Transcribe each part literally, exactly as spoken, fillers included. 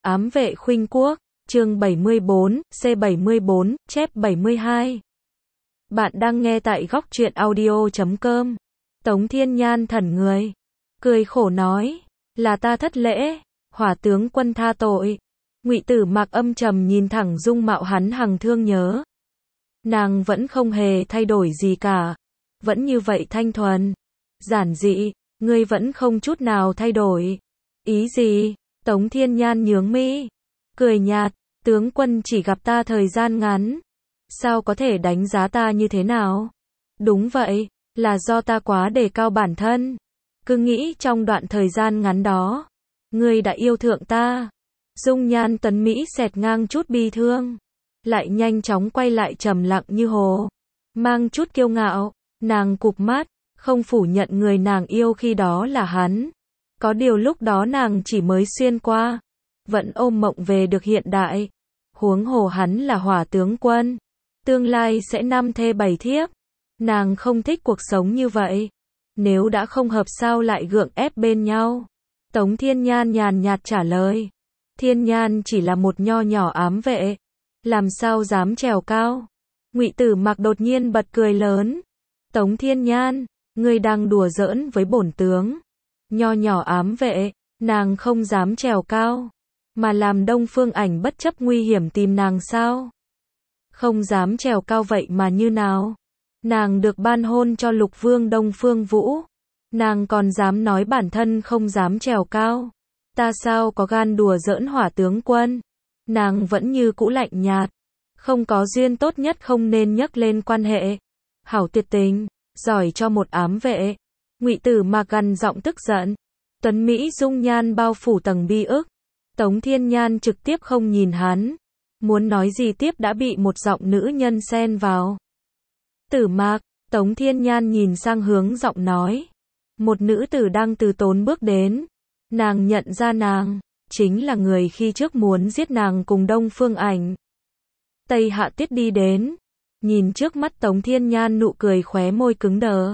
Ám vệ khuynh quốc, chương bảy mươi bốn, C bảy mươi bốn, chép bảy mươi hai. Bạn đang nghe tại góc truyện audio chấm com. Tống Thiên Nhan thẩn người, cười khổ nói, là ta thất lễ, Hỏa tướng quân tha tội. Ngụy Tử Mạc âm trầm nhìn thẳng dung mạo hắn hằng thương nhớ. Nàng vẫn không hề thay đổi gì cả, vẫn như vậy thanh thuần, giản dị, ngươi vẫn không chút nào thay đổi. Ý gì? Tống Thiên Nhan nhướng mi, cười nhạt, tướng quân chỉ gặp ta thời gian ngắn, sao có thể đánh giá ta như thế nào? Đúng vậy, là do ta quá đề cao bản thân, cứ nghĩ trong đoạn thời gian ngắn đó, ngươi đã yêu thượng ta. Dung nhan tuấn Mỹ xẹt ngang chút bi thương, lại nhanh chóng quay lại trầm lặng như hồ, mang chút kiêu ngạo, nàng cụp mắt, không phủ nhận người nàng yêu khi đó là hắn. Có điều lúc đó nàng chỉ mới xuyên qua, vẫn ôm mộng về được hiện đại. Huống hồ hắn là Hỏa tướng quân, tương lai sẽ năm thê bảy thiếp. Nàng không thích cuộc sống như vậy. Nếu đã không hợp sao lại gượng ép bên nhau? Tống Thiên Nhan nhàn nhạt trả lời. Thiên Nhan chỉ là một nho nhỏ ám vệ, làm sao dám trèo cao? Ngụy Tử Mạc đột nhiên bật cười lớn. Tống Thiên Nhan, ngươi đang đùa giỡn với bổn tướng. Nho nhỏ ám vệ, nàng không dám trèo cao, mà làm Đông Phương Ảnh bất chấp nguy hiểm tìm nàng sao? Không dám trèo cao vậy mà như nào? Nàng được ban hôn cho Lục Vương Đông Phương Vũ, nàng còn dám nói bản thân không dám trèo cao. Ta sao có gan đùa giỡn Hỏa tướng quân? Nàng vẫn như cũ lạnh nhạt, không có duyên tốt nhất không nên nhắc lên quan hệ. Hảo tuyệt tình, giỏi cho một ám vệ. Ngụy Tử Mạc gằn giọng tức giận. Tuấn Mỹ dung nhan bao phủ tầng bi ức. Tống Thiên Nhan trực tiếp không nhìn hắn, muốn nói gì tiếp đã bị một giọng nữ nhân xen vào. Tử Mạc, Tống Thiên Nhan nhìn sang hướng giọng nói. Một nữ tử đang từ tốn bước đến. Nàng nhận ra nàng, chính là người khi trước muốn giết nàng cùng Đông Phương Ảnh. Tây Hạ Tuyết đi đến, nhìn trước mắt Tống Thiên Nhan nụ cười khóe môi cứng đờ.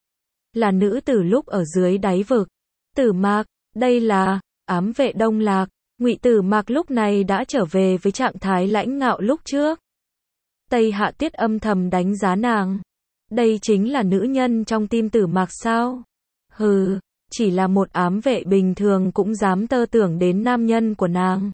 Là nữ tử lúc ở dưới đáy vực. Tử Mạc, đây là ám vệ Đông Lạc. Ngụy Tử Mạc lúc này đã trở về với trạng thái lãnh ngạo lúc trước. Tây Hạ Tuyết âm thầm đánh giá nàng. Đây chính là nữ nhân trong tim Tử Mạc sao? Hừ, chỉ là một ám vệ bình thường cũng dám tơ tưởng đến nam nhân của nàng.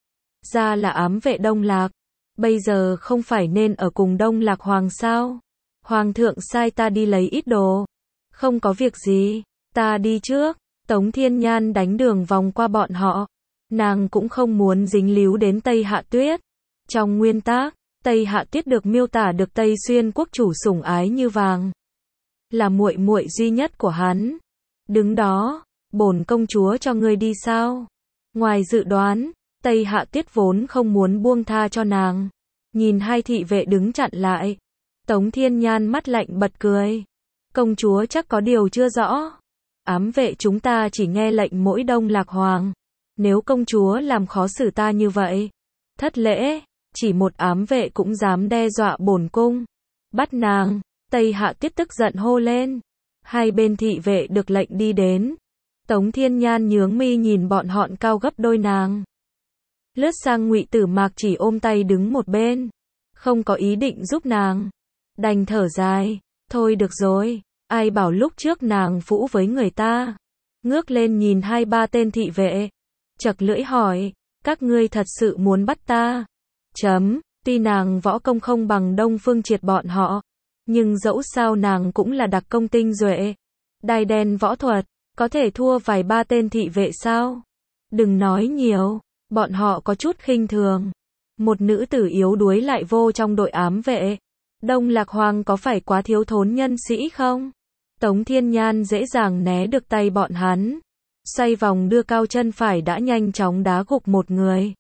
Ra là ám vệ Đông Lạc, bây giờ không phải nên ở cùng Đông Lạc Hoàng sao? Hoàng thượng sai ta đi lấy ít đồ. Không có việc gì, ta đi trước. Tống Thiên Nhan đánh đường vòng qua bọn họ. Nàng cũng không muốn dính líu đến Tây Hạ Tuyết. Trong nguyên tác, Tây Hạ Tuyết được miêu tả được Tây Xuyên quốc chủ sủng ái như vàng, là muội muội duy nhất của hắn. Đứng đó, bổn công chúa cho ngươi đi sao? Ngoài dự đoán, Tây Hạ Tuyết vốn không muốn buông tha cho nàng. Nhìn hai thị vệ đứng chặn lại, Tống Thiên Nhan mắt lạnh bật cười. Công chúa chắc có điều chưa rõ. Ám vệ chúng ta chỉ nghe lệnh mỗi Đông Lạc Hoàng. Nếu công chúa làm khó xử ta như vậy, thất lễ, chỉ một ám vệ cũng dám đe dọa bổn cung. Bắt nàng. Tây Hạ Tuyết tức giận hô lên. Hai bên thị vệ được lệnh đi đến. Tống Thiên Nhan nhướng mi nhìn bọn họ cao gấp đôi nàng. Lướt sang Ngụy Tử Mạc chỉ ôm tay đứng một bên, không có ý định giúp nàng. Đành thở dài. Thôi được rồi, ai bảo lúc trước nàng phũ với người ta. Ngước lên nhìn hai ba tên thị vệ, chật lưỡi hỏi, các ngươi thật sự muốn bắt ta? Chấm, tuy nàng võ công không bằng Đông Phương Triệt bọn họ, nhưng dẫu sao nàng cũng là đặc công tinh duệ. Đai đen võ thuật, có thể thua vài ba tên thị vệ sao? Đừng nói nhiều, bọn họ có chút khinh thường. Một nữ tử yếu đuối lại vô trong đội ám vệ. Đông Lạc Hoàng có phải quá thiếu thốn nhân sĩ không? Tống Thiên Nhan dễ dàng né được tay bọn hắn. Xoay vòng đưa cao chân phải đã nhanh chóng đá gục một người.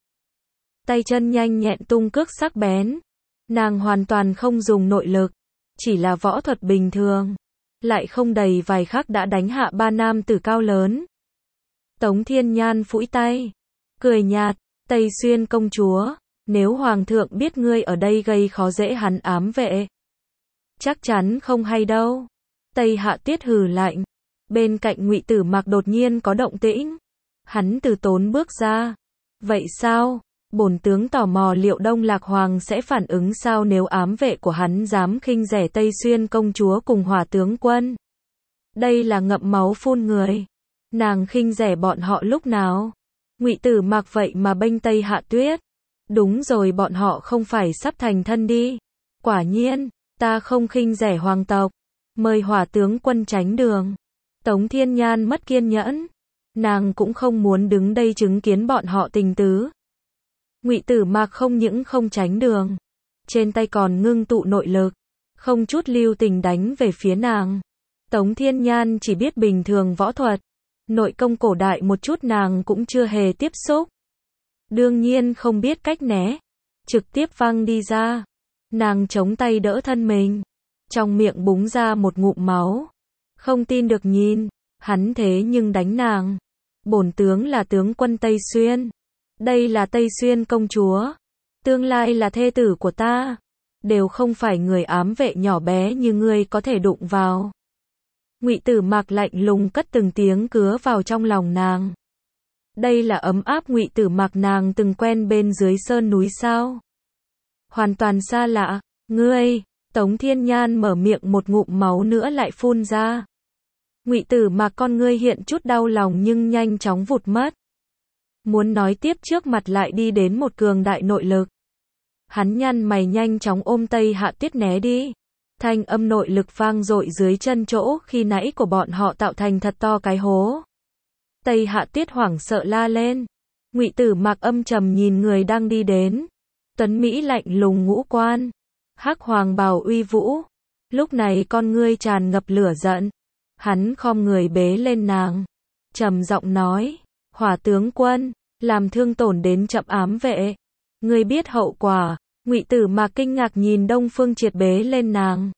Tay chân nhanh nhẹn tung cước sắc bén. Nàng hoàn toàn không dùng nội lực, chỉ là võ thuật bình thường. Lại không đầy vài khắc đã đánh hạ ba nam tử cao lớn. Tống Thiên Nhan phủi tay, cười nhạt, Tây Xuyên công chúa. Nếu Hoàng thượng biết ngươi ở đây gây khó dễ hắn ám vệ, chắc chắn không hay đâu. Tây Hạ Tuyết hừ lạnh. Bên cạnh Ngụy Tử Mạc đột nhiên có động tĩnh. Hắn từ tốn bước ra. Vậy sao? Bổn tướng tò mò liệu Đông Lạc Hoàng sẽ phản ứng sao nếu ám vệ của hắn dám khinh rẻ Tây Xuyên công chúa cùng Hỏa tướng quân. Đây là ngậm máu phun người. Nàng khinh rẻ bọn họ lúc nào? Ngụy Tử Mạc vậy mà bênh Tây Hạ Tuyết. Đúng rồi, bọn họ không phải sắp thành thân đi. Quả nhiên, ta không khinh rẻ hoàng tộc. Mời Hỏa tướng quân tránh đường. Tống Thiên Nhan mất kiên nhẫn. Nàng cũng không muốn đứng đây chứng kiến bọn họ tình tứ. Ngụy Tử Mạc không những không tránh đường, trên tay còn ngưng tụ nội lực, không chút lưu tình đánh về phía nàng. Tống Thiên Nhan chỉ biết bình thường võ thuật, nội công cổ đại một chút nàng cũng chưa hề tiếp xúc. Đương nhiên không biết cách né, trực tiếp văng đi ra. Nàng chống tay đỡ thân mình, trong miệng búng ra một ngụm máu. Không tin được nhìn, hắn thế nhưng đánh nàng. Bổn tướng là tướng quân Tây Xuyên. Đây là Tây Xuyên công chúa. Tương lai là thê tử của ta. Đều không phải người ám vệ nhỏ bé như ngươi có thể đụng vào. Ngụy Tử Mạc lạnh lùng cất từng tiếng cứa vào trong lòng nàng. Đây là ấm áp Ngụy Tử Mạc nàng từng quen bên dưới sơn núi sao? Hoàn toàn xa lạ. Ngươi, Tống Thiên Nhan mở miệng, một ngụm máu nữa lại phun ra. Ngụy Tử Mạc con ngươi hiện chút đau lòng nhưng nhanh chóng vụt mất. Muốn nói tiếp trước mặt lại đi đến một cường đại nội lực. Hắn nhăn mày nhanh chóng ôm Tây Hạ Tuyết né đi. Thanh âm nội lực vang dội dưới chân chỗ khi nãy của bọn họ tạo thành thật to cái hố. Tây Hạ Tuyết hoảng sợ la lên. Ngụy Tử Mạc âm trầm nhìn người đang đi đến. Tuấn Mỹ lạnh lùng ngũ quan. Hắc hoàng bào uy vũ. Lúc này con ngươi tràn ngập lửa giận. Hắn khom người bế lên nàng. Trầm giọng nói. Hỏa tướng quân, làm thương tổn đến Trẫm ám vệ. Ngươi biết hậu quả. Ngụy Tử Mạc kinh ngạc nhìn Đông Phương Triệt bế lên nàng.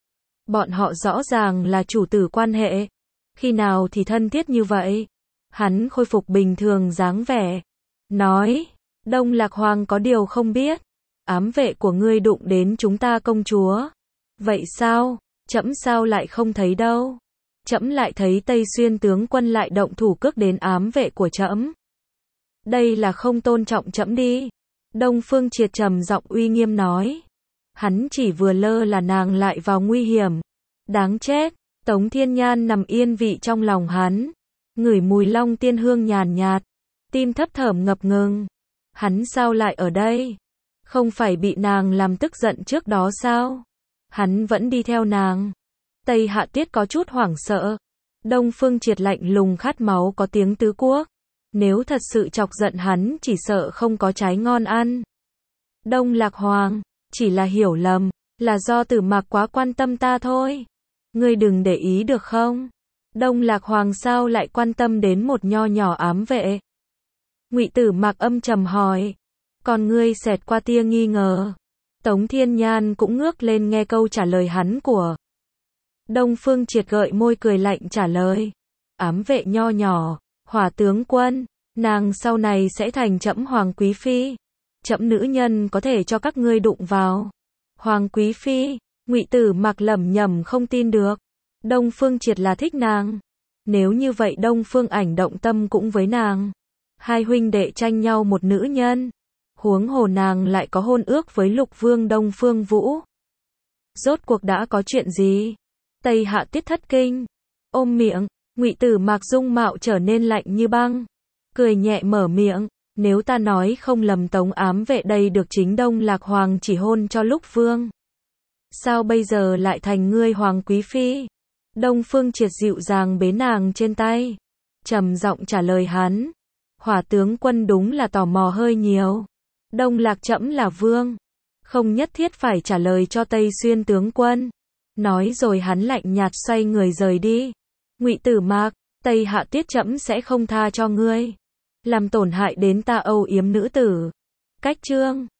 Bọn họ rõ ràng là chủ tử quan hệ. Khi nào thì thân thiết như vậy? Hắn khôi phục bình thường dáng vẻ. Nói, Đông Lạc Hoàng có điều không biết. Ám vệ của ngươi đụng đến chúng ta công chúa. Vậy sao? Trẫm sao lại không thấy đâu? Trẫm lại thấy Tây Xuyên tướng quân lại động thủ cước đến ám vệ của trẫm. Đây là không tôn trọng trẫm đi. Đông Phương Triệt trầm giọng uy nghiêm nói. Hắn chỉ vừa lơ là nàng lại vào nguy hiểm. Đáng chết. Tống Thiên Nhan nằm yên vị trong lòng hắn. Ngửi mùi long tiên hương nhàn nhạt. Tim thấp thởm ngập ngừng. Hắn sao lại ở đây? Không phải bị nàng làm tức giận trước đó sao? Hắn vẫn đi theo nàng. Tây Hạ Tuyết có chút hoảng sợ. Đông Phương Triệt lạnh lùng khát máu có tiếng tứ quốc. Nếu thật sự chọc giận hắn chỉ sợ không có trái ngon ăn. Đông Lạc Hoàng, chỉ là hiểu lầm, là do Tử Mạc quá quan tâm ta thôi. Ngươi đừng để ý được không? Đông Lạc Hoàng sao lại quan tâm đến một nho nhỏ ám vệ? Ngụy Tử Mạc âm trầm hỏi. Còn ngươi xẹt qua tia nghi ngờ. Tống Thiên Nhan cũng ngước lên nghe câu trả lời hắn của. Đông Phương Triệt gợi môi cười lạnh trả lời. Ám vệ nho nhỏ, Hỏa tướng quân, nàng sau này sẽ thành Trẫm Hoàng quý phi. Trẫm nữ nhân có thể cho các ngươi đụng vào. Hoàng quý phi, Ngụy Tử Mạc lẩm nhẩm không tin được. Đông Phương Triệt là thích nàng. Nếu như vậy Đông Phương Ảnh động tâm cũng với nàng. Hai huynh đệ tranh nhau một nữ nhân. Huống hồ nàng lại có hôn ước với Lục Vương Đông Phương Vũ. Rốt cuộc đã có chuyện gì? Tây Hạ Tuyết thất kinh, ôm miệng. Ngụy Tử Mạc dung mạo trở nên lạnh như băng, cười nhẹ mở miệng. Nếu ta nói không lầm Tống ám vệ đây được chính Đông Lạc Hoàng chỉ hôn cho Lục Vương. Sao bây giờ lại thành ngươi Hoàng quý phi? Đông Phương Triệt dịu dàng bế nàng trên tay, trầm giọng trả lời hắn. Hỏa tướng quân đúng là tò mò hơi nhiều. Đông Lạc trẫm là vương, không nhất thiết phải trả lời cho Tây Xuyên tướng quân. Nói rồi hắn lạnh nhạt xoay người rời đi. Ngụy Tử Mạc, Tây Hạ Tuyết trẫm sẽ không tha cho ngươi. Làm tổn hại đến ta âu yếm nữ tử. Cách chương